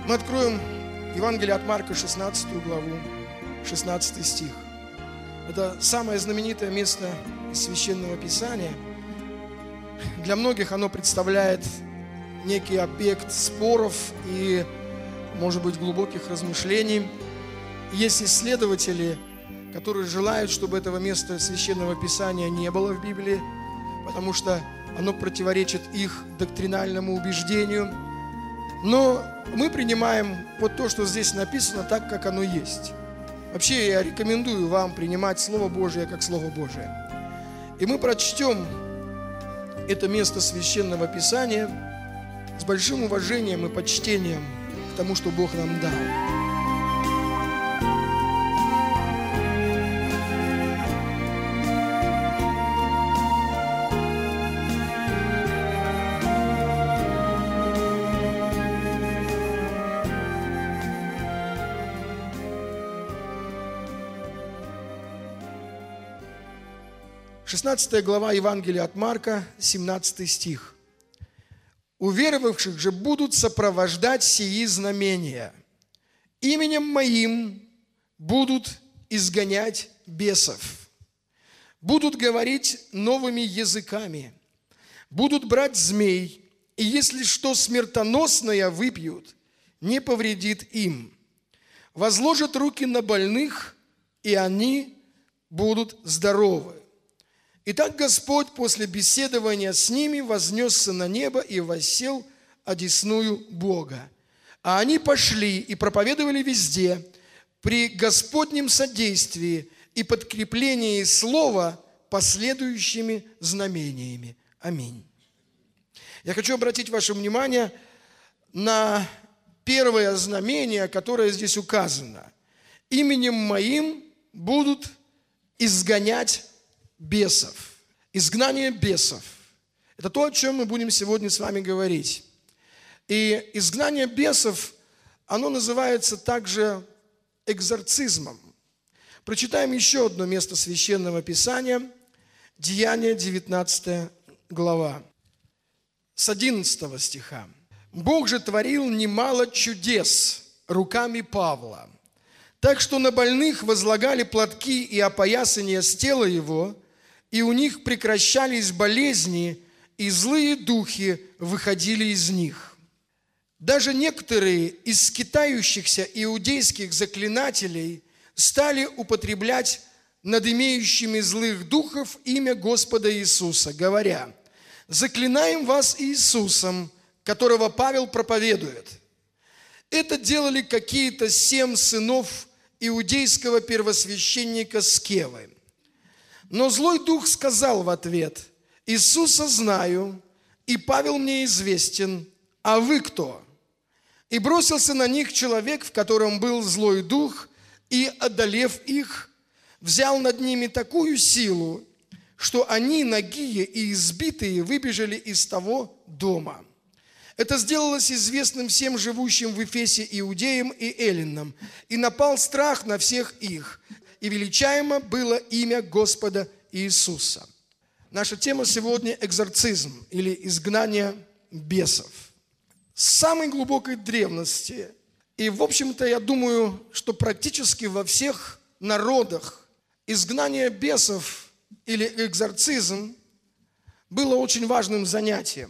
Мы откроем Евангелие от Марка, 16 главу, 16 стих. Это самое знаменитое место из Священного Писания. Для многих оно представляет некий объект споров и, может быть, глубоких размышлений. Есть исследователи, которые желают, чтобы этого места Священного Писания не было в Библии, потому что оно противоречит их доктринальному убеждению. Но мы принимаем вот то, что здесь написано, так, как оно есть. Вообще, я рекомендую вам принимать Слово Божие как Слово Божие. И мы прочтем это место Священного Писания с большим уважением и почтением к тому, что Бог нам дал. 16 глава Евангелия от Марка, 17 стих. «Уверовавших же будут сопровождать сии знамения. Именем Моим будут изгонять бесов, будут говорить новыми языками, будут брать змей, и если что смертоносное выпьют, не повредит им. Возложат руки на больных, и они будут здоровы. Итак, Господь после беседования с ними вознесся на небо и воссел одесную Бога. А они пошли и проповедовали везде при Господнем содействии и подкреплении слова последующими знамениями. Аминь». Я хочу обратить ваше внимание на первое знамение, которое здесь указано. «Именем Моим будут изгонять бесов». Изгнание бесов – это то, о чем мы будем сегодня с вами говорить. И изгнание бесов, оно называется также экзорцизмом. Прочитаем еще одно место Священного Писания, Деяния, 19 глава, с 11 стиха. «Бог же творил немало чудес руками Павла, так что на больных возлагали платки и опоясания с тела его, и у них прекращались болезни, и злые духи выходили из них. Даже некоторые из скитающихся иудейских заклинателей стали употреблять над имеющими злых духов имя Господа Иисуса, говоря: заклинаем вас Иисусом, которого Павел проповедует. Это делали какие-то 7 сынов иудейского первосвященника Скевы. Но злой дух сказал в ответ: Иисуса знаю, и Павел мне известен, а вы кто? И бросился на них человек, в котором был злой дух, и, одолев их, взял над ними такую силу, что они, нагие и избитые, выбежали из того дома. Это сделалось известным всем живущим в Эфесе иудеям и эллинам, и напал страх на всех их, и величаемо было имя Господа Иисуса». Наша тема сегодня – экзорцизм или изгнание бесов. С самой глубокой древности, и, в общем-то, я думаю, что практически во всех народах изгнание бесов или экзорцизм было очень важным занятием.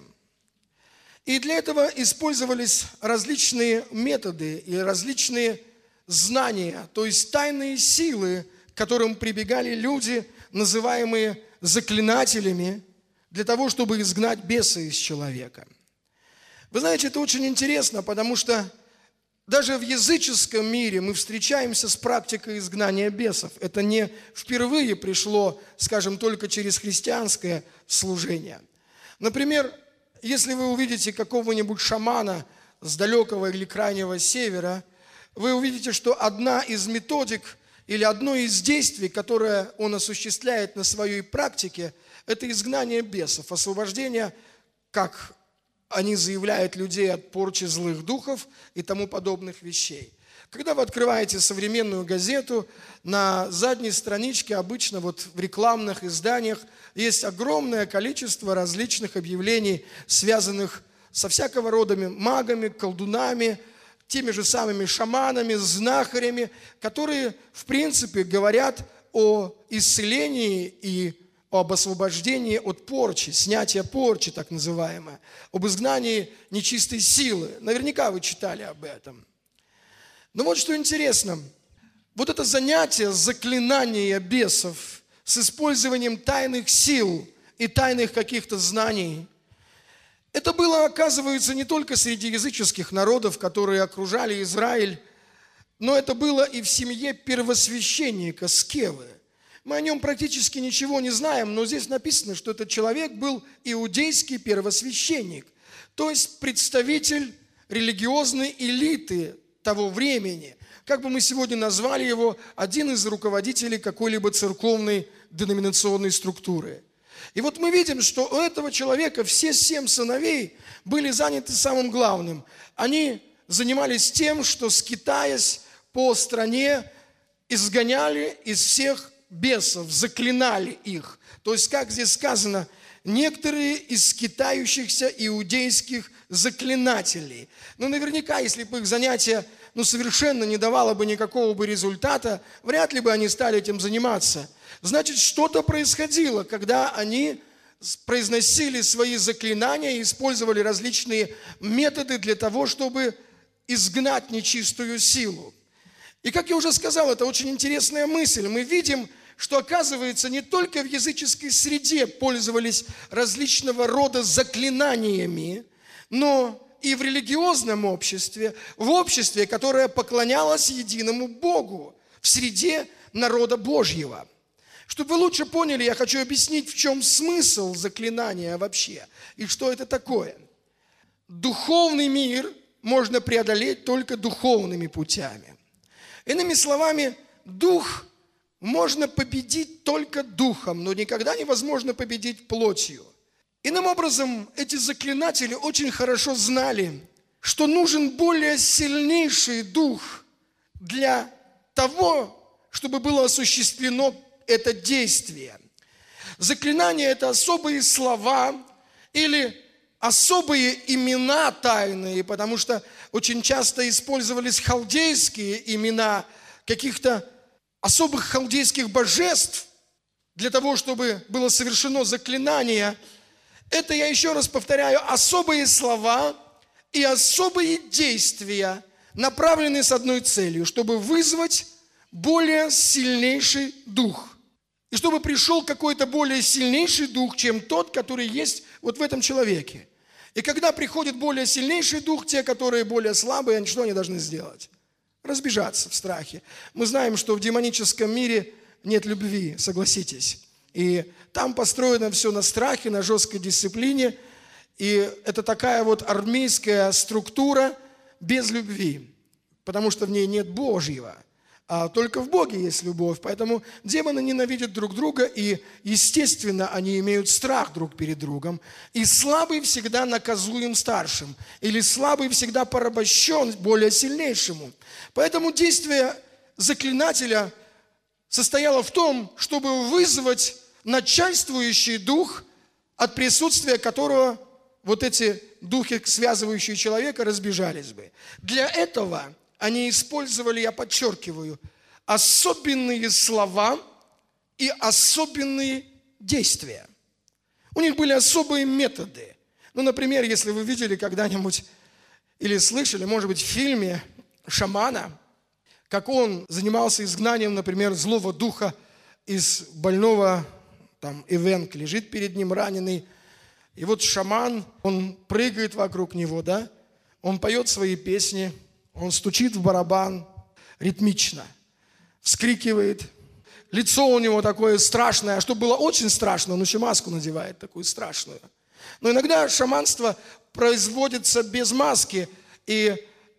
И для этого использовались различные методы и различные знания, то есть тайные силы, к которым прибегали люди, называемые заклинателями, для того, чтобы изгнать беса из человека. Вы знаете, это очень интересно, потому что даже в языческом мире мы встречаемся с практикой изгнания бесов. Это не впервые пришло, скажем, только через христианское служение. Например, если вы увидите какого-нибудь шамана с далекого или крайнего севера, вы увидите, что одна из методик или одно из действий, которое он осуществляет на своей практике, это изгнание бесов, освобождение, как они заявляют, людей от порчи злых духов и тому подобных вещей. Когда вы открываете современную газету, на задней страничке, обычно вот в рекламных изданиях, есть огромное количество различных объявлений, связанных со всякого рода магами, колдунами, теми же самыми шаманами, знахарями, которые, в принципе, говорят о исцелении и об освобождении от порчи, снятия порчи, так называемое, об изгнании нечистой силы. Наверняка вы читали об этом. Но вот что интересно. Вот это занятие заклинания бесов с использованием тайных сил и тайных каких-то знаний, это было, оказывается, не только среди языческих народов, которые окружали Израиль, но это было и в семье первосвященника Скевы. Мы о нем практически ничего не знаем, но здесь написано, что этот человек был иудейский первосвященник, то есть представитель религиозной элиты того времени. Как бы мы сегодня назвали его, один из руководителей какой-либо церковной деноминационной структуры. И вот мы видим, что у этого человека все 7 сыновей были заняты самым главным. Они занимались тем, что, скитаясь по стране, изгоняли из всех бесов, заклинали их. То есть, как здесь сказано, некоторые из скитающихся иудейских заклинателей. Но наверняка, если бы их занятие совершенно не давало бы никакого бы результата, вряд ли бы они стали этим заниматься. Значит, что-то происходило, когда они произносили свои заклинания и использовали различные методы для того, чтобы изгнать нечистую силу. И, как я уже сказал, это очень интересная мысль. Мы видим, что, оказывается, не только в языческой среде пользовались различного рода заклинаниями, но и в религиозном обществе, в обществе, которое поклонялось единому Богу, в среде народа Божьего. Чтобы вы лучше поняли, я хочу объяснить, в чем смысл заклинания вообще и что это такое. Духовный мир можно преодолеть только духовными путями. Иными словами, дух можно победить только духом, но никогда невозможно победить плотью. Иным образом, эти заклинатели очень хорошо знали, что нужен более сильнейший дух для того, чтобы было осуществлено это действие. Заклинание – это особые слова или особые имена тайные, потому что очень часто использовались халдейские имена каких-то особых халдейских божеств для того, чтобы было совершено заклинание. Это, я еще раз повторяю, особые слова и особые действия, направленные с одной целью, чтобы вызвать более сильнейший дух. И чтобы пришел какой-то более сильнейший дух, чем тот, который есть вот в этом человеке. И когда приходит более сильнейший дух, те, которые более слабые, что они должны сделать? Разбежаться в страхе. Мы знаем, что в демоническом мире нет любви, согласитесь. И там построено все на страхе, на жесткой дисциплине. И это такая вот армейская структура без любви, потому что в ней нет Божьего. А только в Боге есть любовь. Поэтому демоны ненавидят друг друга, и, естественно, они имеют страх друг перед другом. И слабый всегда наказуем старшим, или слабый всегда порабощен более сильнейшему. Поэтому действие заклинателя состояло в том, чтобы вызвать начальствующий дух, от присутствия которого вот эти духи, связывающие человека, разбежались бы. Для этого они использовали, я подчеркиваю, особенные слова и особенные действия. У них были особые методы. Например, если вы видели когда-нибудь или слышали, может быть, в фильме «Шамана», как он занимался изгнанием, например, злого духа из больного, там, Эвенк лежит перед ним раненый, и вот шаман, он прыгает вокруг него, да, он поет свои песни, он стучит в барабан ритмично, вскрикивает. Лицо у него такое страшное, а чтобы было очень страшно, он еще маску надевает такую страшную. Но иногда шаманство производится без маски, и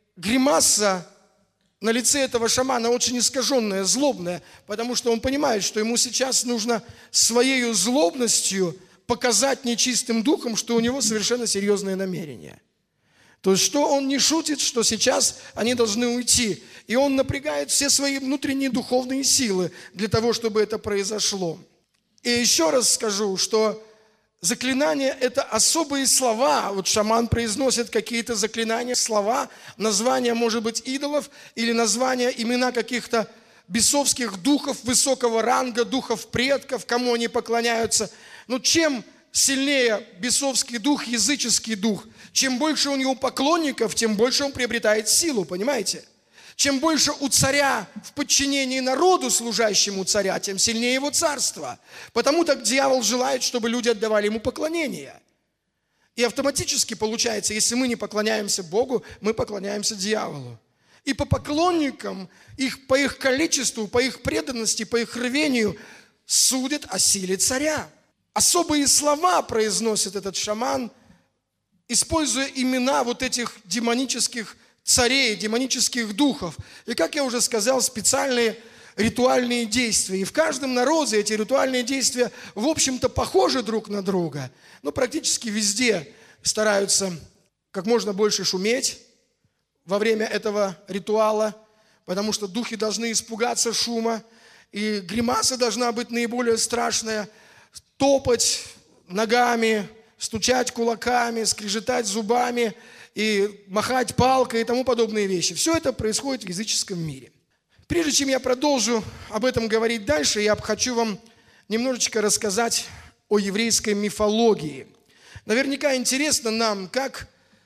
гримаса на лице этого шамана очень искаженная, злобная, потому что он понимает, что ему сейчас нужно своей злобностью показать нечистым духом, что у него совершенно серьезные намерения. То есть, что он не шутит, что сейчас они должны уйти. И он напрягает все свои внутренние духовные силы для того, чтобы это произошло. И еще раз скажу, что Заклинания – это особые слова. Вот шаман произносит какие-то заклинания, слова, названия, может быть, идолов или названия, имена каких-то бесовских духов высокого ранга, духов предков, кому они поклоняются. Но чем сильнее бесовский дух, языческий дух, чем больше у него поклонников, тем больше он приобретает силу, понимаете? Чем больше у царя в подчинении народу, служащему царя, тем сильнее его царство. Потому так дьявол желает, чтобы люди отдавали ему поклонение. И автоматически получается, если мы не поклоняемся Богу, мы поклоняемся дьяволу. И по поклонникам, по их количеству, по их преданности, по их рвению судят о силе царя. Особые слова произносит этот шаман, используя имена вот этих демонических царей, демонических духов. И, как я уже сказал, специальные ритуальные действия. И в каждом народе эти ритуальные действия, в общем-то, похожи друг на друга. Но практически везде стараются как можно больше шуметь во время этого ритуала, потому что духи должны испугаться шума, и гримаса должна быть наиболее страшная. Топать ногами, стучать кулаками, скрежетать зубами и махать палкой и тому подобные вещи. Все это происходит в языческом мире. Прежде чем я продолжу об этом говорить дальше, я хочу вам немножечко рассказать о еврейской мифологии. Наверняка интересно нам, как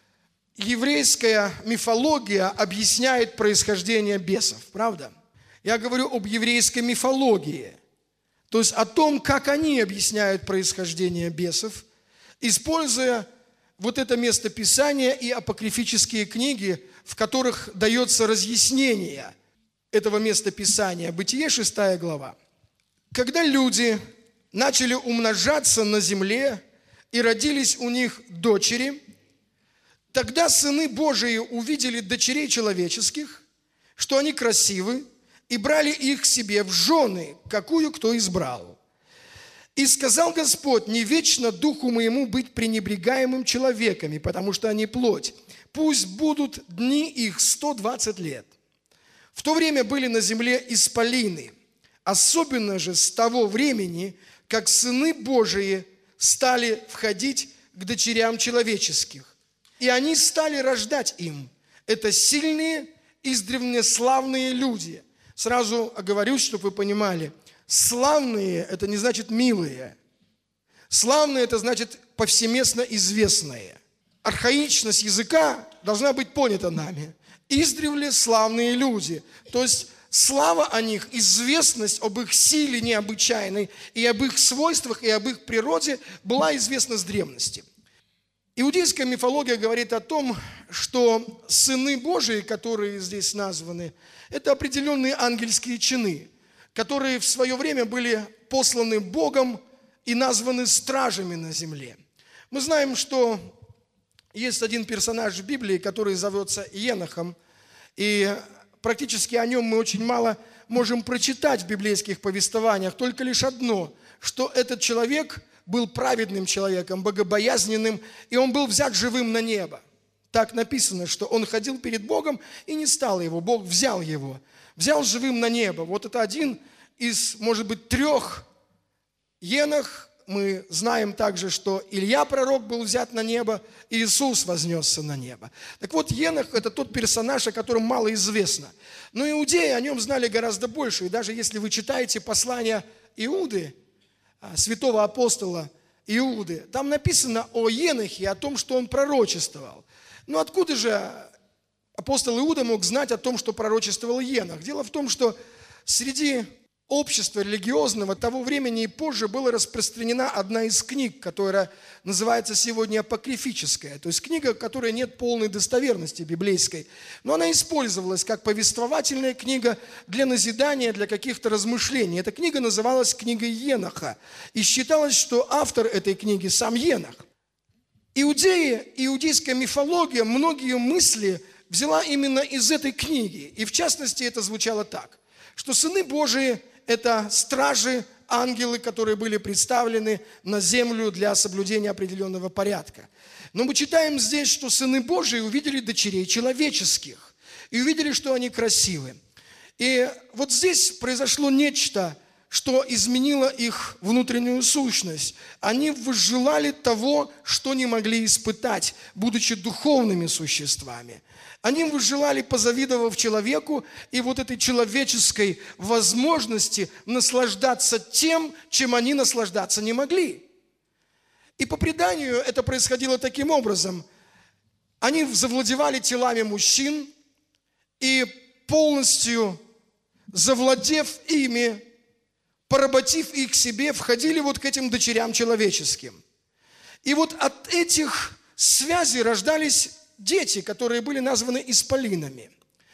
еврейская мифология объясняет происхождение бесов, правда? Я говорю об еврейской мифологии, то есть о том, как они объясняют происхождение бесов, используя вот это местописание и апокрифические книги, в которых дается разъяснение этого местописания. Бытие, 6 глава. Когда люди начали умножаться на земле и родились у них дочери, тогда сыны Божии увидели дочерей человеческих, что они красивы, и брали их себе в жены, какую кто избрал. И сказал Господь: не вечно духу моему быть пренебрегаемым человеками, потому что они плоть. Пусть будут дни их 120 лет. В то время были на земле исполины, особенно же с того времени, как сыны Божии стали входить к дочерям человеческих. И они стали рождать им. Это сильные, издревле славные люди. Сразу оговорюсь, чтобы вы понимали. Славные – это не значит милые. Славные – это значит повсеместно известные. Архаичность языка должна быть понята нами. Издревле славные люди. То есть слава о них, известность об их силе необычайной и об их свойствах и об их природе была известна с древности. Иудейская мифология говорит о том, что сыны Божии, которые здесь названы, это определенные ангельские чины, которые в свое время были посланы Богом и названы стражами на земле. Мы знаем, что есть один персонаж в Библии, который зовется Енохом, и практически о нем мы очень мало можем прочитать в библейских повествованиях, только лишь одно, что этот человек был праведным человеком, богобоязненным, и он был взят живым на небо. Так написано, что он ходил перед Богом и не стал его, Бог взял его, взял живым на небо. Вот это один из, может быть, 3 Енох. Мы знаем также, что Илья пророк был взят на небо, и Иисус вознесся на небо. Так вот, Енох – это тот персонаж, о котором мало известно. Но иудеи о нем знали гораздо больше. И даже если вы читаете послание Иуды, святого апостола Иуды, там написано о Енохе, о том, что он пророчествовал. Но откуда же апостол Иуда мог знать о том, что пророчествовал Енох? Дело в том, что среди общества религиозного того времени и позже была распространена одна из книг, которая называется сегодня апокрифическая, то есть книга, в которой нет полной достоверности библейской, но она использовалась как повествовательная книга для назидания, для каких-то размышлений. Эта книга называлась книгой Еноха, и считалось, что автор этой книги сам Енох. Иудеи, иудейская мифология многие мысли взяла именно из этой книги, и в частности это звучало так, что сыны Божии – это стражи, ангелы, которые были представлены на землю для соблюдения определенного порядка. Но мы читаем здесь, что сыны Божии увидели дочерей человеческих и увидели, что они красивы. И вот здесь произошло нечто, что изменило их внутреннюю сущность. Они возжелали того, что не могли испытать, будучи духовными существами. Они возжелали, позавидовав человеку и вот этой человеческой возможности наслаждаться тем, чем они наслаждаться не могли. И по преданию это происходило таким образом. Они завладевали телами мужчин и полностью завладев ими, поработив их себе, входили вот к этим дочерям человеческим. И вот от этих связей рождались дети, которые были названы исполинами.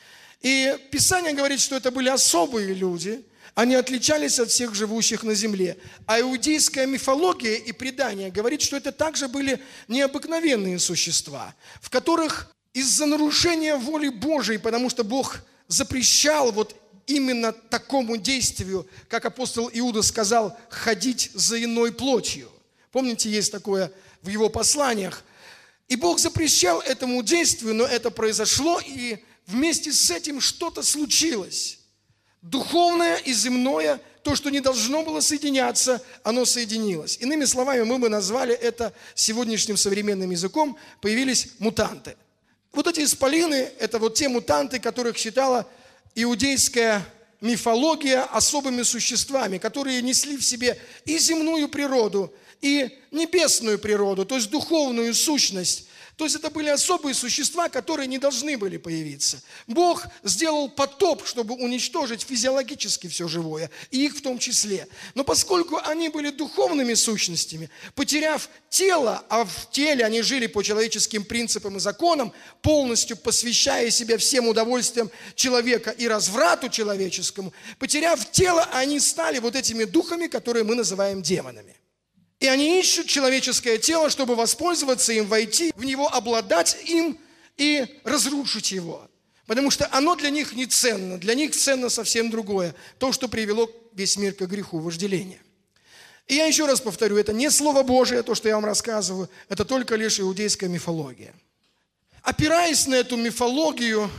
И Писание говорит, что это были особые люди, они отличались от всех живущих на земле. А иудейская мифология и предание говорит, что это также были необыкновенные существа, в которых из-за нарушения воли Божией, потому что Бог запрещал вот именно такому действию, как апостол Иуда сказал, ходить за иной плотью. Помните, есть такое в его посланиях. И Бог запрещал этому действию, но это произошло, и вместе с этим что-то случилось. Духовное и земное, то, что не должно было соединяться, оно соединилось. Иными словами, мы бы назвали это сегодняшним современным языком, появились мутанты. Вот эти исполины, это вот те мутанты, которых считала иудейская мифология особыми существами, которые несли в себе и земную природу, и небесную природу, то есть духовную сущность. То есть это были особые существа, которые не должны были появиться. Бог сделал потоп, чтобы уничтожить физиологически все живое, и их в том числе. Но поскольку они были духовными сущностями, потеряв тело, а в теле они жили по человеческим принципам и законам, полностью посвящая себя всем удовольствиям человека и разврату человеческому, потеряв тело, они стали вот этими духами, которые мы называем демонами. И они ищут человеческое тело, чтобы воспользоваться им, войти в него, обладать им и разрушить его. Потому что оно для них не ценно, для них ценно совсем другое. То, что привело весь мир к греху, вожделению. И я еще раз повторю, это не Слово Божие, то, что я вам рассказываю, это только лишь иудейская мифология. Опираясь на эту мифологию,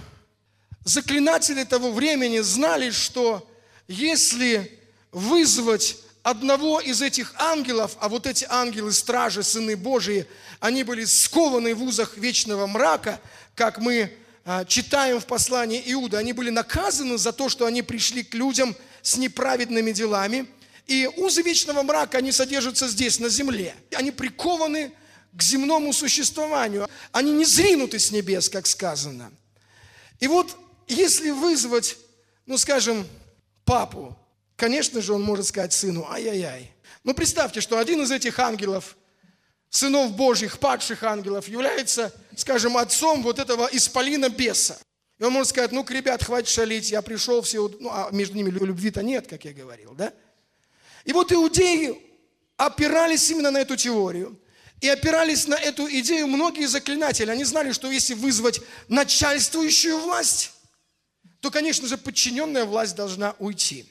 заклинатели того времени знали, что если вызвать одного из этих ангелов, а вот эти ангелы, стражи, сыны Божии, они были скованы в узах вечного мрака, как мы читаем в послании Иуда, они были наказаны за то, что они пришли к людям с неправедными делами, и узы вечного мрака, они содержатся здесь, на земле. Они прикованы к земному существованию, они не зринуты с небес, как сказано. И вот если вызвать, скажем, папу, конечно же, он может сказать сыну: ай-яй-яй. Но представьте, что один из этих ангелов, сынов Божьих, падших ангелов, является, скажем, отцом вот этого исполина беса. И он может сказать: ну-ка, ребят, хватит шалить, я пришел, все, а между ними любви-то нет, как я говорил, да? И вот иудеи опирались именно на эту теорию. И опирались на эту идею многие заклинатели. Они знали, что если вызвать начальствующую власть, то, конечно же, подчиненная власть должна уйти.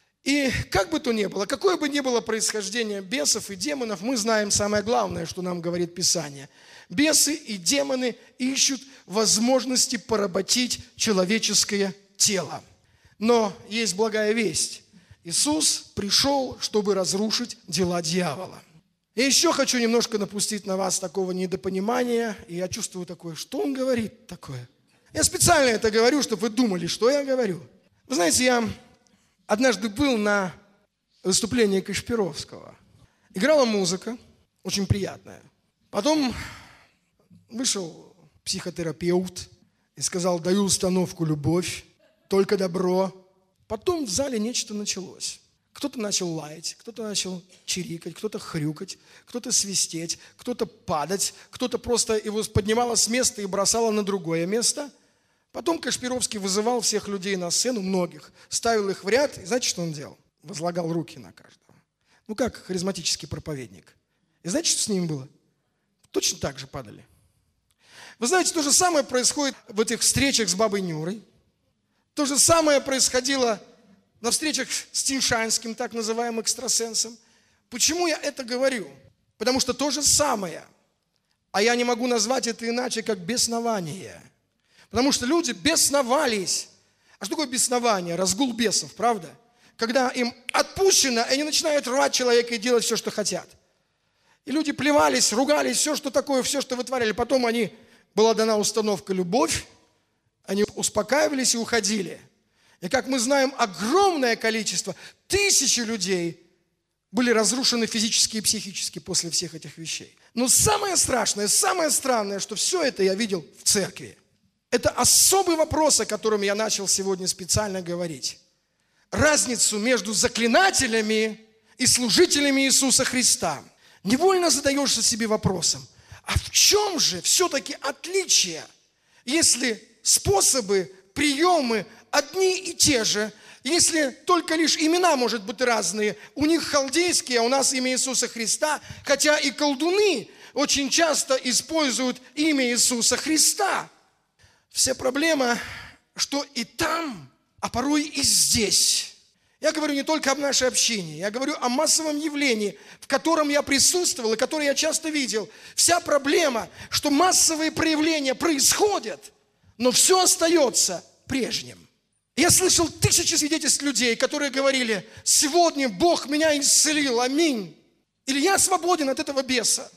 И как бы то ни было, какое бы ни было происхождение бесов и демонов, мы знаем самое главное, что нам говорит Писание. Бесы и демоны ищут возможности поработить человеческое тело. Но есть благая весть. Иисус пришел, чтобы разрушить дела дьявола. И еще хочу немножко напустить на вас такого недопонимания. И я чувствую такое, что он говорит такое. Я специально это говорю, чтобы вы думали, что я говорю. Вы знаете, я однажды был на выступлении Кашпировского. Играла музыка, очень приятная. Потом вышел психотерапевт и сказал: даю установку «Любовь, только добро». Потом в зале нечто началось. Кто-то начал лаять, кто-то начал чирикать, кто-то хрюкать, кто-то свистеть, кто-то падать, кто-то просто его поднимало с места и бросало на другое место. Потом Кашпировский вызывал всех людей на сцену, многих, ставил их в ряд, и знаете, что он делал? Возлагал руки на каждого. Как харизматический проповедник. И знаете, что с ним было? Точно так же падали. Вы знаете, то же самое происходит в этих встречах с бабой Нюрой. То же самое происходило на встречах с Тиньшанским, так называемым экстрасенсом. Почему я это говорю? Потому что то же самое, а я не могу назвать это иначе, как беснование. Потому что люди бесновались. А что такое беснование? Разгул бесов, правда? когда им отпущено, они начинают рвать человека и делать все, что хотят. И люди плевались, ругались, все, что такое, все, что вытворяли. Потом была дана установка «любовь», они успокаивались и уходили. И как мы знаем, огромное количество, тысячи людей были разрушены физически и психически после всех этих вещей. Но самое страшное, самое странное, что все это я видел в церкви. Это особый вопрос, о котором я начал сегодня специально говорить. Разницу между заклинателями и служителями Иисуса Христа. Невольно задаешься себе вопросом, а в чем же все-таки отличие, если способы, приемы одни и те же, если только лишь имена, может быть, разные. У них халдейские, а у нас имя Иисуса Христа, хотя и колдуны очень часто используют имя Иисуса Христа. Вся проблема, что и там, а порой и здесь. Я говорю не только об нашей общине, я говорю о массовом явлении, в котором я присутствовал и которое я часто видел. Вся проблема, что массовые проявления происходят, но все остается прежним. Я слышал тысячи свидетельств людей, которые говорили: сегодня Бог меня исцелил, аминь. Или я свободен от этого беса.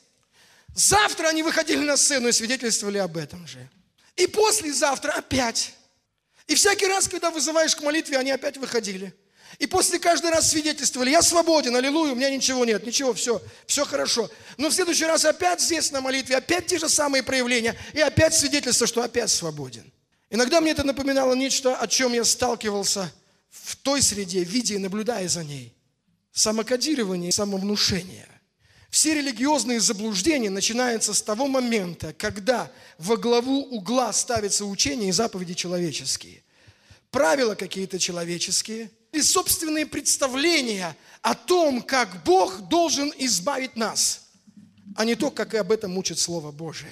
Завтра они выходили на сцену и свидетельствовали об этом же. И послезавтра опять. И всякий раз, когда вызываешь к молитве, они опять выходили. И после каждый раз свидетельствовали: я свободен, аллилуйя, у меня ничего нет, ничего, все хорошо. Но в следующий раз опять здесь на молитве, опять те же самые проявления, и опять свидетельство, что опять свободен. Иногда мне это напоминало нечто, о чем я сталкивался в той среде, видя и наблюдая за ней. Самокодирование, самовнушение. Все религиозные заблуждения начинаются с того момента, когда во главу угла ставятся учения и заповеди человеческие. Правила какие-то человеческие и собственные представления о том, как Бог должен избавить нас, а не то, как и об этом учит Слово Божие.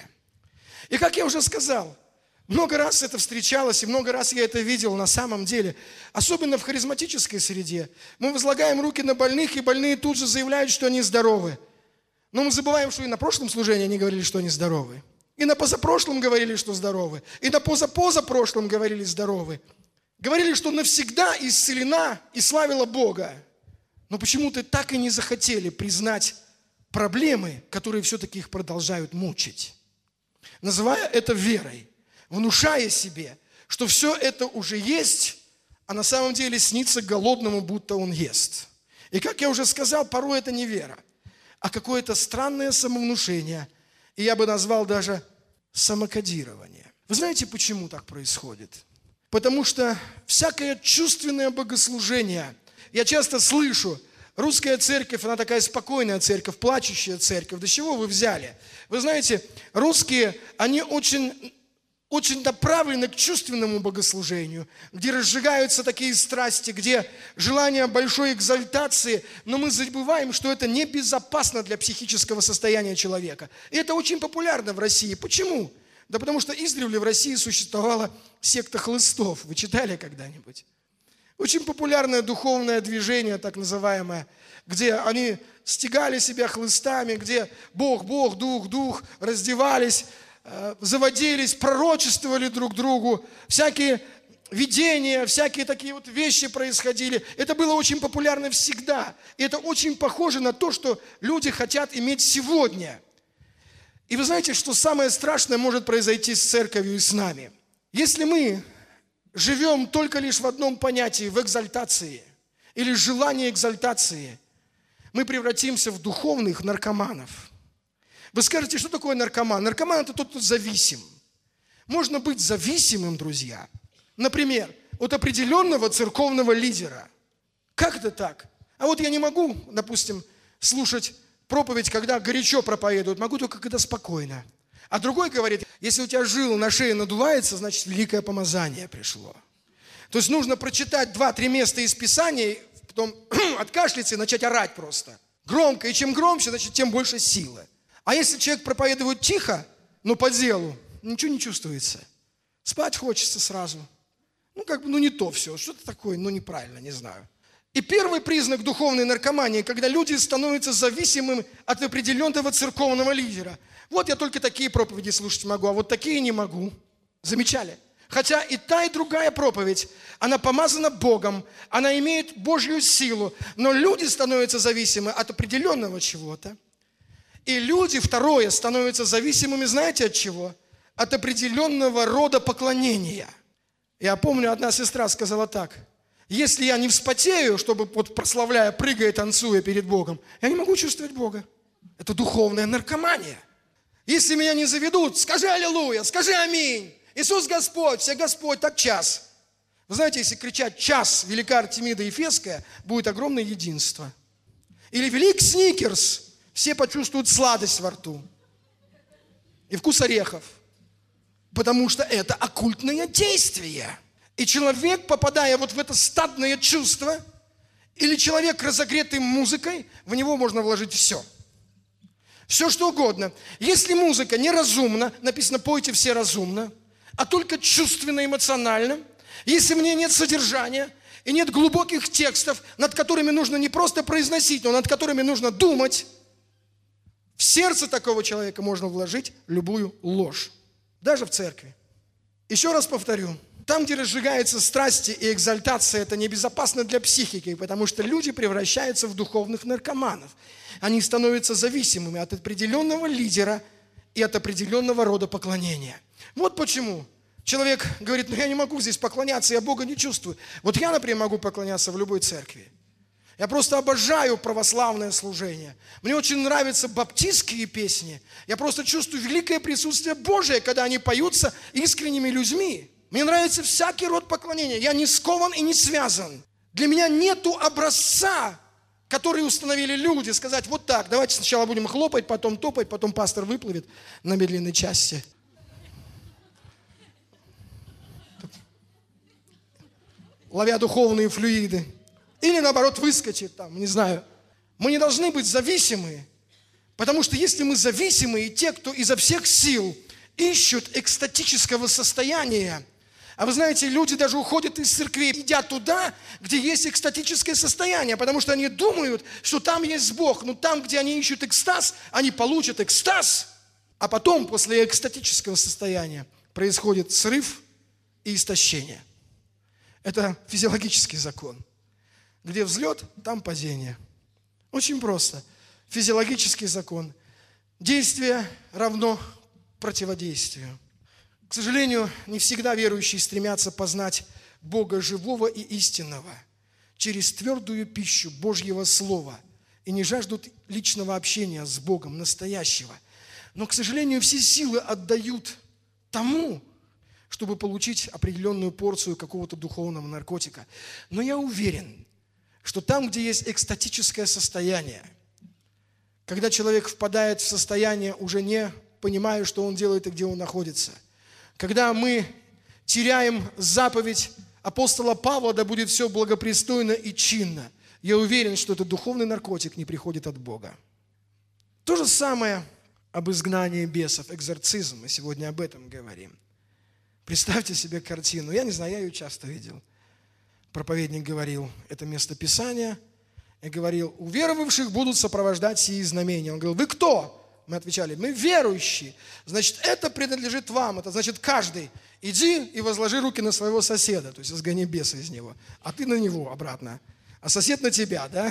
И как я уже сказал, много раз это встречалось, и много раз я это видел на самом деле. Особенно в харизматической среде. Мы возлагаем руки на больных, и больные тут же заявляют, что они здоровы. Но мы забываем, что и на прошлом служении они говорили, что они здоровы. И на позапрошлом говорили, что здоровы. И на позапозапрошлом говорили здоровы. Говорили, что навсегда исцелена и славила Бога. Но почему-то так и не захотели признать проблемы, которые все-таки их продолжают мучить. Называя это верой. Внушая себе, что все это уже есть, а на самом деле снится голодному, будто он ест. И как я уже сказал, порой это не вера, а какое-то странное самовнушение. И я бы назвал даже самокодирование. Вы знаете, почему так происходит? Потому что всякое чувственное богослужение, я часто слышу, русская церковь, она такая спокойная церковь, плачущая церковь. Да с чего вы взяли? Вы знаете, русские, они очень направлены к чувственному богослужению, где разжигаются такие страсти, где желание большой экзальтации, но мы забываем, что это небезопасно для психического состояния человека. И это очень популярно в России. Почему? Да потому что издревле в России существовала секта хлыстов. Вы читали когда-нибудь? Очень популярное духовное движение, так называемое, где они стегали себя хлыстами, где Бог, Дух, раздевались, заводились, пророчествовали друг другу, всякие видения, всякие такие вот вещи происходили. Это было очень популярно всегда. И это очень похоже на то, что люди хотят иметь сегодня. И вы знаете, что самое страшное может произойти с церковью и с нами? Если мы живем только лишь в одном понятии, в экзальтации, или желании экзальтации, мы превратимся в духовных наркоманов. Вы скажете, что такое наркоман? Наркоман – это тот, кто зависим. Можно быть зависимым, друзья. Например, от определенного церковного лидера. Как это так? А вот я не могу, допустим, слушать проповедь, когда горячо проповедуют, могу только когда спокойно. А другой говорит, если у тебя жила на шее надувается, значит, великое помазание пришло. То есть нужно прочитать 2-3 места из Писания, потом откашляться и начать орать просто. Громко. И чем громче, значит, тем больше силы. А если человек проповедует тихо, но по делу, ничего не чувствуется. Спать хочется сразу. Не то все. Что-то такое, неправильно, не знаю. И первый признак духовной наркомании, когда люди становятся зависимыми от определенного церковного лидера. Вот я только такие проповеди слушать могу, а вот такие не могу. Замечали? Хотя и та, и другая проповедь, она помазана Богом, она имеет Божью силу, но люди становятся зависимы от определенного чего-то. И люди, второе, становятся зависимыми, знаете, от чего? От определенного рода поклонения. Я помню, одна сестра сказала так: если я не вспотею, чтобы вот прославляя, прыгая, танцуя перед Богом, я не могу чувствовать Бога. Это духовная наркомания. Если меня не заведут, скажи аллилуйя, скажи аминь. Иисус Господь, все Господь, так час. Вы знаете, если кричать «час» велика Артемида Ефесская, будет огромное единство. Или велик Сникерс, все почувствуют сладость во рту. И вкус орехов. Потому что это оккультное действие. И человек, попадая вот в это стадное чувство, или человек, разогретый музыкой, в него можно вложить все. Все, что угодно. Если музыка неразумна, написано «пойте все разумно», а только чувственно, эмоционально, если в ней нет содержания и нет глубоких текстов, над которыми нужно не просто произносить, но над которыми нужно думать, в сердце такого человека можно вложить любую ложь. Даже в церкви. Еще раз повторю. Там, где разжигаются страсти и экзальтация, это небезопасно для психики, потому что люди превращаются в духовных наркоманов. Они становятся зависимыми от определенного лидера и от определенного рода поклонения. Вот почему человек говорит: я не могу здесь поклоняться, я Бога не чувствую. Вот я, например, могу поклоняться в любой церкви. Я просто обожаю православное служение. Мне очень нравятся баптистские песни. Я просто чувствую великое присутствие Божие, когда они поются искренними людьми. Мне нравится всякий род поклонения. Я не скован и не связан. Для меня нету образца, который установили люди, сказать: вот так, давайте сначала будем хлопать, потом топать, потом пастор выплывет на медленной части. Ловя духовные флюиды. Или наоборот выскочит там, не знаю. Мы не должны быть зависимы. Потому что если мы зависимы, и те, кто изо всех сил ищут экстатического состояния, а вы знаете, люди даже уходят из церкви, идят туда, где есть экстатическое состояние, потому что они думают, что там есть Бог. Но там, где они ищут экстаз, они получат экстаз. А потом, после экстатического состояния, происходит срыв и истощение. Это физиологический закон. Где взлет, там падение. Очень просто. Физиологический закон. Действие равно противодействию. К сожалению, не всегда верующие стремятся познать Бога живого и истинного через твердую пищу Божьего Слова и не жаждут личного общения с Богом настоящего. Но, к сожалению, все силы отдают тому, чтобы получить определенную порцию какого-то духовного наркотика. Но я уверен, что там, где есть экстатическое состояние, когда человек впадает в состояние, уже не понимая, что он делает и где он находится, когда мы теряем заповедь апостола Павла: да будет все благопристойно и чинно, я уверен, что этот духовный наркотик не приходит от Бога. То же самое об изгнании бесов, экзорцизм, мы сегодня об этом говорим. Представьте себе картину, я не знаю, я ее часто видел. Проповедник говорил это местописание и говорил: уверовавших будут сопровождать сии знамения. Он говорил: вы кто? Мы отвечали: мы верующие. Значит, это принадлежит вам, это значит каждый. Иди и возложи руки на своего соседа, то есть изгони беса из него, а ты на него обратно, а сосед на тебя, да?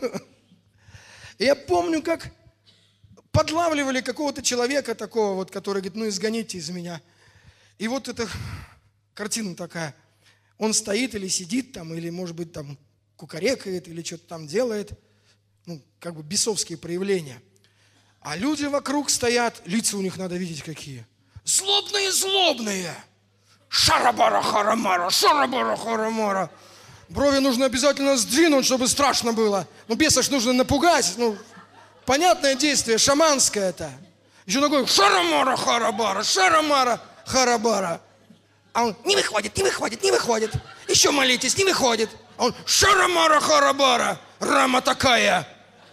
И я помню, как подлавливали какого-то человека такого вот, который говорит: ну изгоните из меня. И вот эта картина такая. Он стоит или сидит там, или, может быть, там кукарекает, или что-то там делает. Ну, как бы бесовские проявления. А люди вокруг стоят, лица у них надо видеть какие. Злобные. Шарабара-харамара, шарабара-харамара. Брови нужно обязательно сдвинуть, чтобы страшно было. Ну, беса ж нужно напугать. Ну, понятное действие, шаманское это. Еще ногой шарамара-харабара, шарамара-харабара. А он: не выходит. Еще молитесь, не выходит. А он: шарамара-харабара, рама такая.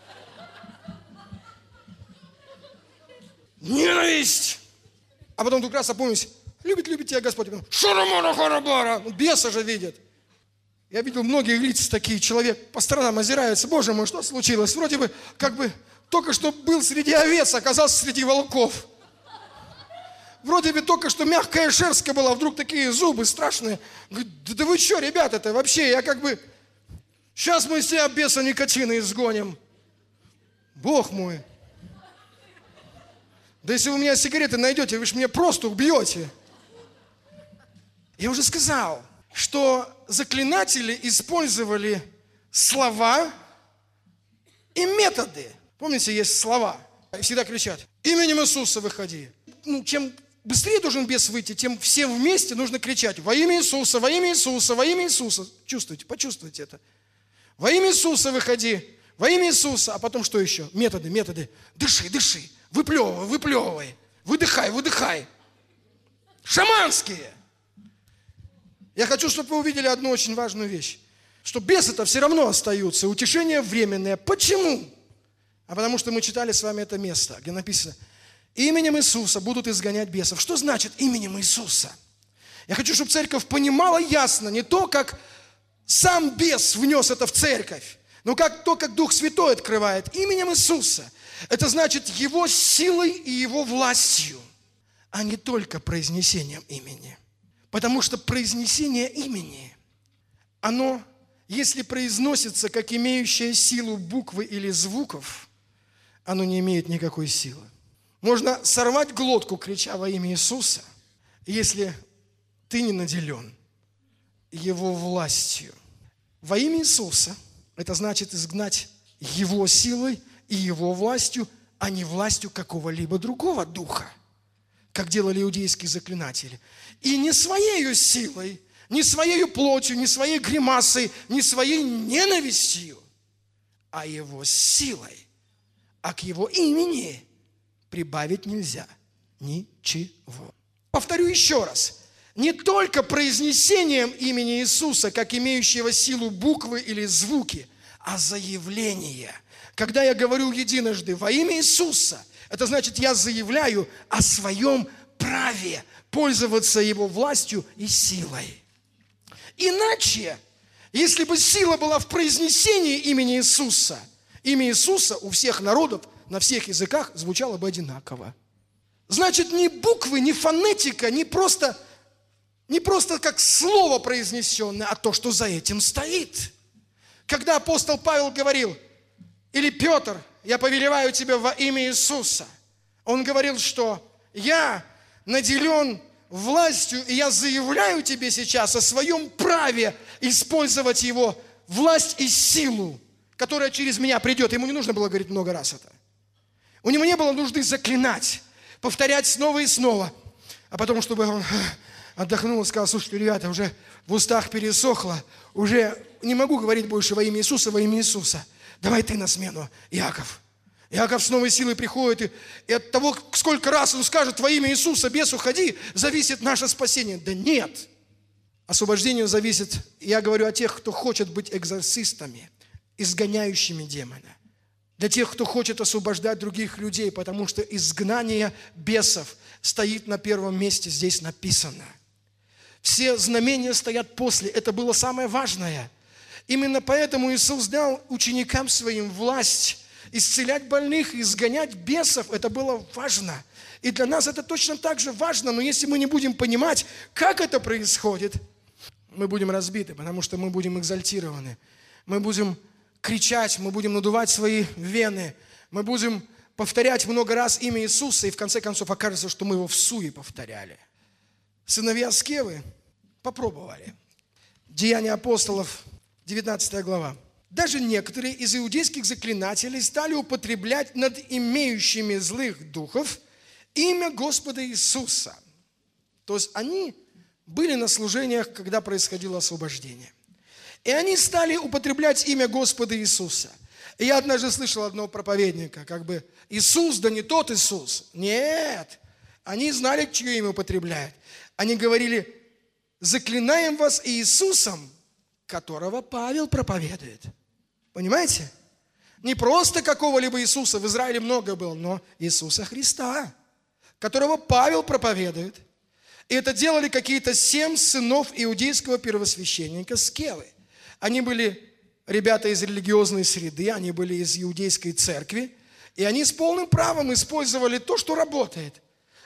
Ненависть. А потом вдруг раз опомнись: любит тебя Господь. Шарамара-харабара. Беса же видит. Я видел многие лица такие, человек по сторонам озирается: боже мой, что случилось? Вроде бы, как бы, только что был среди овец, оказался среди волков. вроде бы только что мягкая шерстка была, вдруг такие зубы страшные. Говорит, да вы что, ребята, это вообще, я как бы... Сейчас мы из себя беса никотина изгоним. Бог мой. Да если вы у меня сигареты найдете, вы же меня просто убьете. Я уже сказал, что заклинатели использовали слова и методы. Помните, есть слова. Всегда кричат: именем Иисуса выходи. Чем быстрее должен бес выйти, тем все вместе нужно кричать: во имя Иисуса, во имя Иисуса, во имя Иисуса. Чувствуйте, почувствуйте это. Во имя Иисуса выходи, во имя Иисуса. А потом что еще? Методы. Дыши, выплевывай, выдыхай. Шаманские. Я хочу, чтобы вы увидели одну очень важную вещь. Что бесы-то все равно остаются, утешение временное. Почему? А потому что мы читали с вами это место, где написано: именем Иисуса будут изгонять бесов. Что значит именем Иисуса? Я хочу, чтобы церковь понимала ясно не то, как сам бес внес это в церковь, но как Дух Святой открывает. Именем Иисуса. Это значит Его силой и Его властью, а не только произнесением имени. Потому что произнесение имени, оно, если произносится как имеющее силу буквы или звуков, оно не имеет никакой силы. Можно сорвать глотку, крича во имя Иисуса, если ты не наделен Его властью. Во имя Иисуса это значит изгнать Его силой и Его властью, а не властью какого-либо другого духа, как делали иудейские заклинатели. И не своей силой, не своей плотью, не своей гримасой, не своей ненавистью, а Его силой. А к Его имени прибавить нельзя ничего. Повторю еще раз. Не только произнесением имени Иисуса, как имеющего силу буквы или звуки, а заявление. Когда я говорю единожды во имя Иисуса, это значит, я заявляю о своем праве пользоваться Его властью и силой. Иначе, если бы сила была в произнесении имени Иисуса, имя Иисуса у всех народов на всех языках звучало бы одинаково. Значит, ни буквы, ни фонетика, не просто как слово произнесенное, а то, что за этим стоит. Когда апостол Павел говорил, или Петр: я повелеваю тебе во имя Иисуса, он говорил, что я наделен властью, и я заявляю тебе сейчас о своем праве использовать Его власть и силу, которая через меня придет. Ему не нужно было говорить много раз это. У него не было нужды заклинать, повторять снова и снова. А потом, чтобы он отдохнул и сказал: слушайте, ребята, уже в устах пересохло, уже не могу говорить больше во имя Иисуса, во имя Иисуса. Давай ты на смену, Иаков. Иаков с новой силой приходит, и от того, сколько раз он скажет во имя Иисуса, бес, уходи, зависит наше спасение. Да нет. Освобождение зависит, я говорю о тех, кто хочет быть экзорцистами, изгоняющими демона. Для тех, кто хочет освобождать других людей, потому что изгнание бесов стоит на первом месте, здесь написано. Все знамения стоят после, это было самое важное. Именно поэтому Иисус дал ученикам своим власть исцелять больных, изгонять бесов. Это было важно. И для нас это точно так же важно, но если мы не будем понимать, как это происходит, мы будем разбиты, потому что мы будем экзальтированы. Мы будем кричать, мы будем надувать свои вены, мы будем повторять много раз имя Иисуса, и в конце концов окажется, что мы его в суе повторяли. Сыновья Скевы попробовали. Деяния апостолов, 19 глава. Даже некоторые из иудейских заклинателей стали употреблять над имеющими злых духов имя Господа Иисуса. То есть они были на служениях, когда происходило освобождение. И они стали употреблять имя Господа Иисуса. И я однажды слышал одного проповедника, Иисус, да не тот Иисус. Нет, они знали, чье имя употребляют. Они говорили: заклинаем вас Иисусом, которого Павел проповедует. Понимаете? Не просто какого-либо Иисуса, в Израиле много было, но Иисуса Христа, которого Павел проповедует. И это делали какие-то 7 сынов иудейского первосвященника Скевы. Они были ребята из религиозной среды, они были из иудейской церкви, и они с полным правом использовали то, что работает.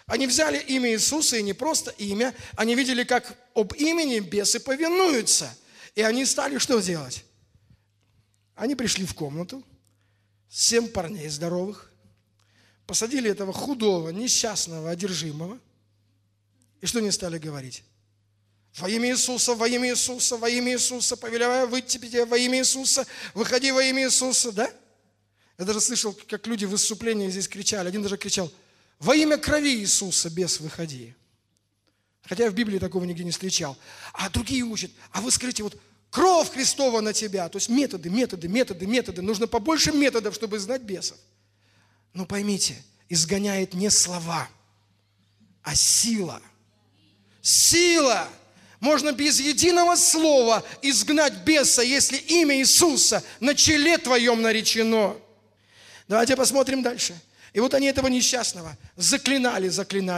Они взяли имя Иисуса, и не просто имя, они видели, как об имени бесы повинуются. И они стали что делать? Они пришли в комнату, 7 парней здоровых, посадили этого худого, несчастного, одержимого. И что они стали говорить? Во имя Иисуса, во имя Иисуса, во имя Иисуса, повелеваю выйти тебе во имя Иисуса, выходи во имя Иисуса, да? Я даже слышал, как люди в выступлении здесь кричали. Один даже кричал: во имя крови Иисуса, бес, выходи. Хотя я в Библии такого нигде не встречал. А другие учат: а вы скажите, вот кровь Христова на тебя. То есть методы. Нужно побольше методов, чтобы знать бесов. Но поймите, изгоняет не слова, а сила. Сила! Можно без единого слова изгнать беса, если имя Иисуса на челе твоем наречено. Давайте посмотрим дальше. И вот они этого несчастного заклинали,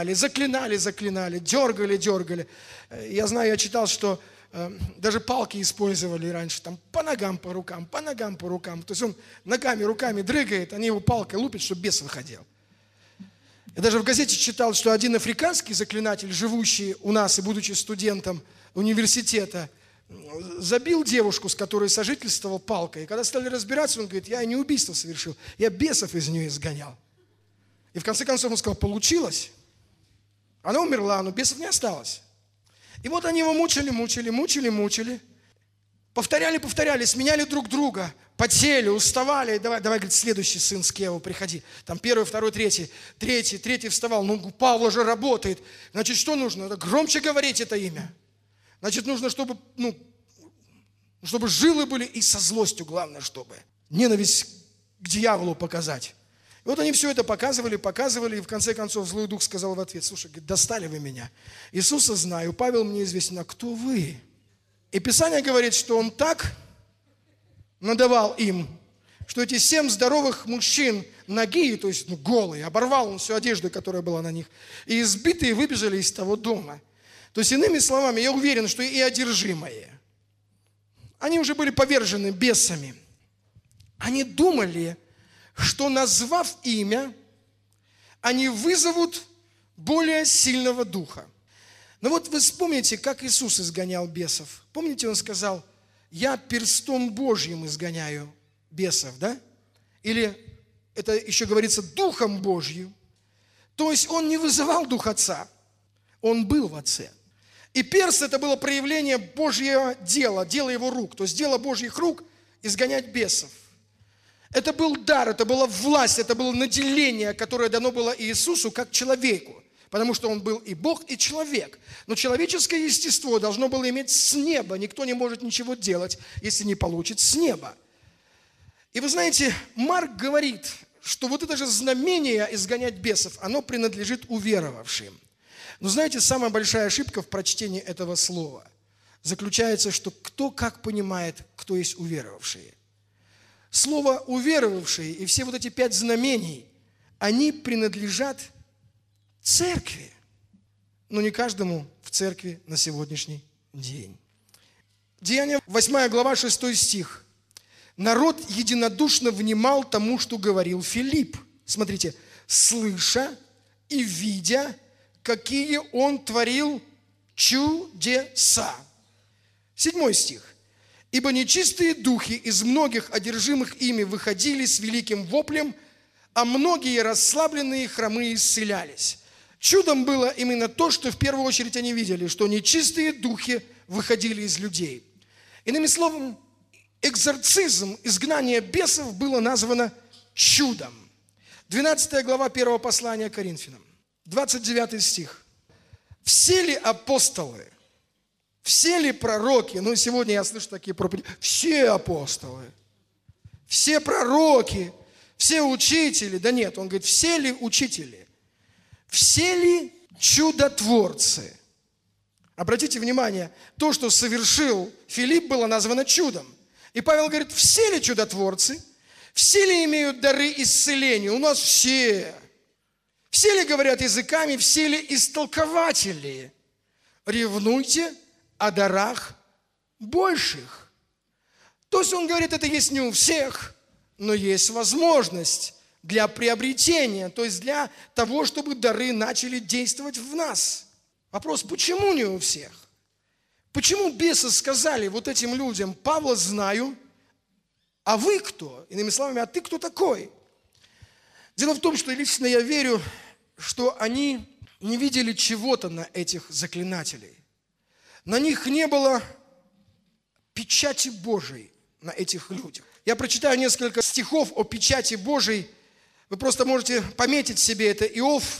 дергали. Я знаю, я читал, что даже палки использовали раньше, там по ногам, по рукам. То есть он ногами, руками дрыгает, они его палкой лупят, чтобы бес выходил. Я даже в газете читал, что один африканский заклинатель, живущий у нас и будучи студентом университета, забил девушку, с которой сожительствовал, палкой. И когда стали разбираться, он говорит: я не убийство совершил, я бесов из нее изгонял. И в конце концов он сказал: получилось. Она умерла, но бесов не осталось. И вот они его мучили. Повторяли, сменяли друг друга, потели, уставали. Давай, говорит, следующий сын Скева, приходи. Там 1, 2, 3. Третий вставал. Ну, Павла же работает. Значит, что нужно? Надо громче говорить это имя. Значит, нужно, чтобы жилы были, и со злостью, главное, чтобы ненависть к дьяволу показать. И вот они все это показывали, и в конце концов злой дух сказал в ответ: слушай, говорит, достали вы меня. Иисуса знаю, Павел мне известен, а кто вы? И Писание говорит, что он так надавал им, что эти 7 здоровых мужчин ноги, то есть голые, оборвал он всю одежду, которая была на них, и избитые выбежали из того дома. То есть, иными словами, я уверен, что и одержимые, они уже были повержены бесами. Они думали, что, назвав имя, они вызовут более сильного духа. Но вот вы вспомните, как Иисус изгонял бесов. Помните, Он сказал: я перстом Божьим изгоняю бесов, да? Или это еще говорится Духом Божьим. То есть Он не вызывал Дух Отца, Он был в Отце. И перст — это было проявление Божьего дела, дело Его рук, то есть дело Божьих рук изгонять бесов. Это был дар, это была власть, это было наделение, которое дано было Иисусу как человеку, потому что Он был и Бог, и человек. Но человеческое естество должно было иметь с неба. Никто не может ничего делать, если не получит с неба. И вы знаете, Марк говорит, что вот это же знамение изгонять бесов, оно принадлежит уверовавшим. Но знаете, самая большая ошибка в прочтении этого слова заключается, что кто как понимает, кто есть уверовавшие. Слово «уверовавшие» и все вот эти 5 знамений, они принадлежат церкви, но не каждому в церкви на сегодняшний день. Деяния 8 глава 6 стих. Народ единодушно внимал тому, что говорил Филипп. Смотрите, слыша и видя, какие он творил чудеса. 7 стих. Ибо нечистые духи из многих одержимых ими выходили с великим воплем, а многие расслабленные хромые исцелялись. Чудом было именно то, что в первую очередь они видели, что нечистые духи выходили из людей. Иными словами, экзорцизм, изгнание бесов было названо чудом. 12 глава 1 послания Коринфянам, 29 стих. Все ли апостолы, все ли пророки, ну сегодня я слышу такие проповеди, все апостолы, все пророки, все учители, да нет, он говорит, все ли учители, все ли чудотворцы? Обратите внимание, то, что совершил Филипп, было названо чудом. И Павел говорит, все ли чудотворцы, все ли имеют дары исцеления? У нас все. Все ли говорят языками, все ли истолкователи? Ревнуйте о дарах больших. То есть он говорит, это есть не у всех, но есть возможность для приобретения, то есть для того, чтобы дары начали действовать в нас. Вопрос, почему не у всех? Почему бесы сказали вот этим людям: Павла знаю, а вы кто? Иными словами, а ты кто такой? Дело в том, что лично я верю, что они не видели чего-то на этих заклинателей. На них не было печати Божией на этих людях. Я прочитаю несколько стихов о печати Божией. Вы просто можете пометить себе это. Иов,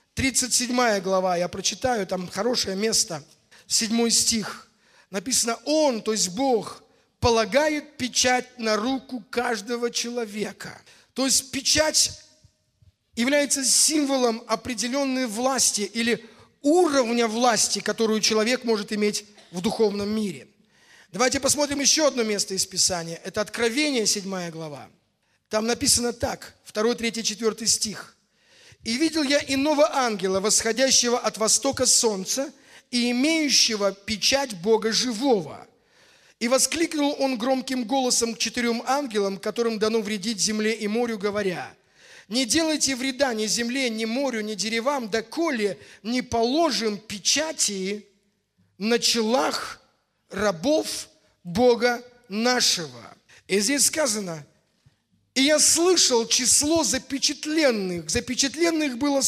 37 глава, я прочитаю, там хорошее место, 7 стих. Написано: Он, то есть Бог, полагает печать на руку каждого человека. То есть печать является символом определенной власти или уровня власти, которую человек может иметь в духовном мире. Давайте посмотрим еще одно место из Писания. Это Откровение, 7 глава. Там написано так, 2, 3, 4 стих. «И видел я иного ангела, восходящего от востока солнца и имеющего печать Бога живого. И воскликнул он громким голосом к 4 ангелам, которым дано вредить земле и морю, говоря: не делайте вреда ни земле, ни морю, ни деревам, доколе не положим печати на челах рабов Бога нашего». И здесь сказано: «И я слышал число запечатленных». Запечатленных было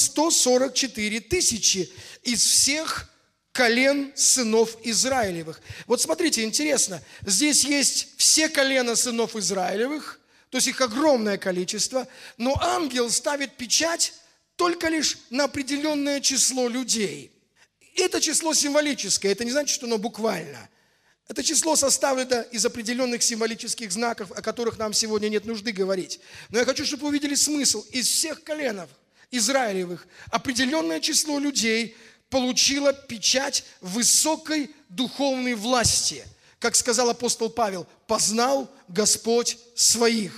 144 тысячи из всех колен сынов Израилевых. Вот смотрите, интересно, здесь есть все колена сынов Израилевых, то есть их огромное количество, но ангел ставит печать только лишь на определенное число людей. Это число символическое, это не значит, что оно буквально. Это число составлено из определенных символических знаков, о которых нам сегодня нет нужды говорить. Но я хочу, чтобы вы увидели смысл. Из всех коленов Израилевых определенное число людей получило печать высокой духовной власти. Как сказал апостол Павел: «Познал Господь своих».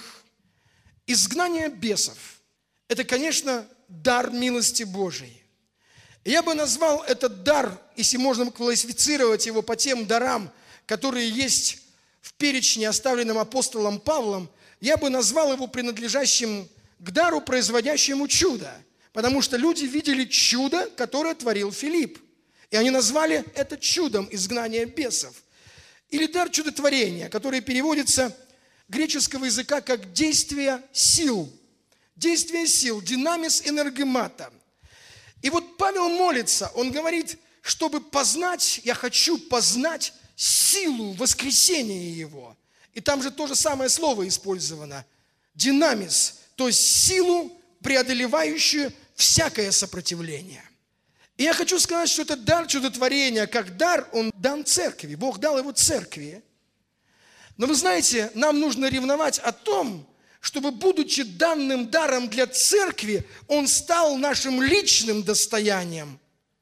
Изгнание бесов – это, конечно, дар милости Божией. Я бы назвал этот дар, если можно классифицировать его по тем дарам, которые есть в перечне, оставленном апостолом Павлом, я бы назвал его принадлежащим к дару, производящему чудо. Потому что люди видели чудо, которое творил Филипп. И они назвали это чудом изгнания бесов. Или дар чудотворения, который переводится греческого языка как действие сил. Действие сил, динамис энергемата. И вот Павел молится, он говорит, чтобы познать, я хочу познать силу воскресения Его. И там же то же самое слово использовано. Динамис, то есть силу, преодолевающую всякое сопротивление. И я хочу сказать, что этот дар чудотворения, как дар, он дан церкви. Бог дал его церкви. Но вы знаете, нам нужно ревновать о том, чтобы, будучи данным даром для церкви, он стал нашим личным достоянием.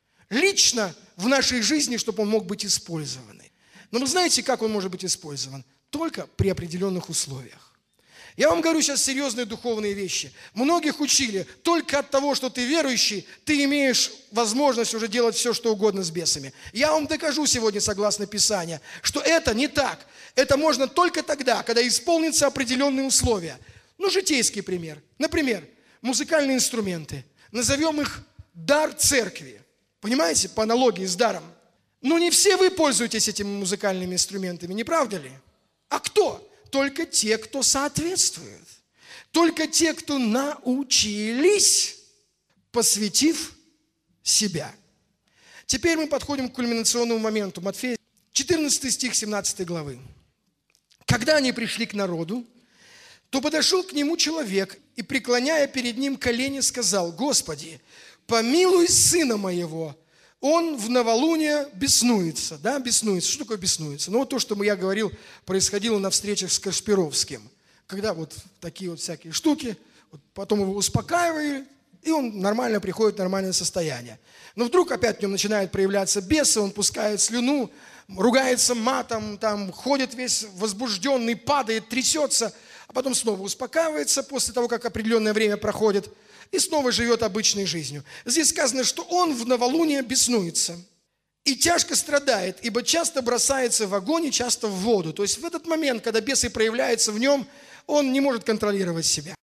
Лично в нашей жизни, чтобы он мог быть использован. Но вы знаете, как он может быть использован? Только при определенных условиях. Я вам говорю сейчас серьезные духовные вещи. Многих учили, только от того, что ты верующий, ты имеешь возможность уже делать все, что угодно с бесами. Я вам докажу сегодня, согласно Писанию, что это не так. Это можно только тогда, когда исполнятся определенные условия. Ну, житейский пример. Например, музыкальные инструменты. Назовем их дар церкви. Понимаете, по аналогии с даром. Но не все вы пользуетесь этими музыкальными инструментами, не правда ли? А кто? Только те, кто соответствует. Только те, кто научились, посвятив себя. Теперь мы подходим к кульминационному моменту. Матфея, 14 стих 17 главы. «Когда они пришли к народу, то подошел к нему человек и, преклоняя перед ним колени, сказал: Господи, помилуй сына моего, он в новолуние беснуется». Да, беснуется. Что такое беснуется? Ну, вот то, что я говорил, происходило на встречах с Кашпировским. Когда вот такие вот всякие штуки, вот потом его успокаивали, и он нормально приходит в нормальное состояние. Но вдруг опять в нем начинают проявляться бесы, он пускает слюну, ругается матом, там, ходит весь возбужденный, падает, трясется, а потом снова успокаивается после того, как определенное время проходит, и снова живет обычной жизнью. Здесь сказано, что он в новолуние беснуется и тяжко страдает, ибо часто бросается в огонь и часто в воду. То есть в этот момент, когда бесы проявляются в нем, он не может контролировать себя.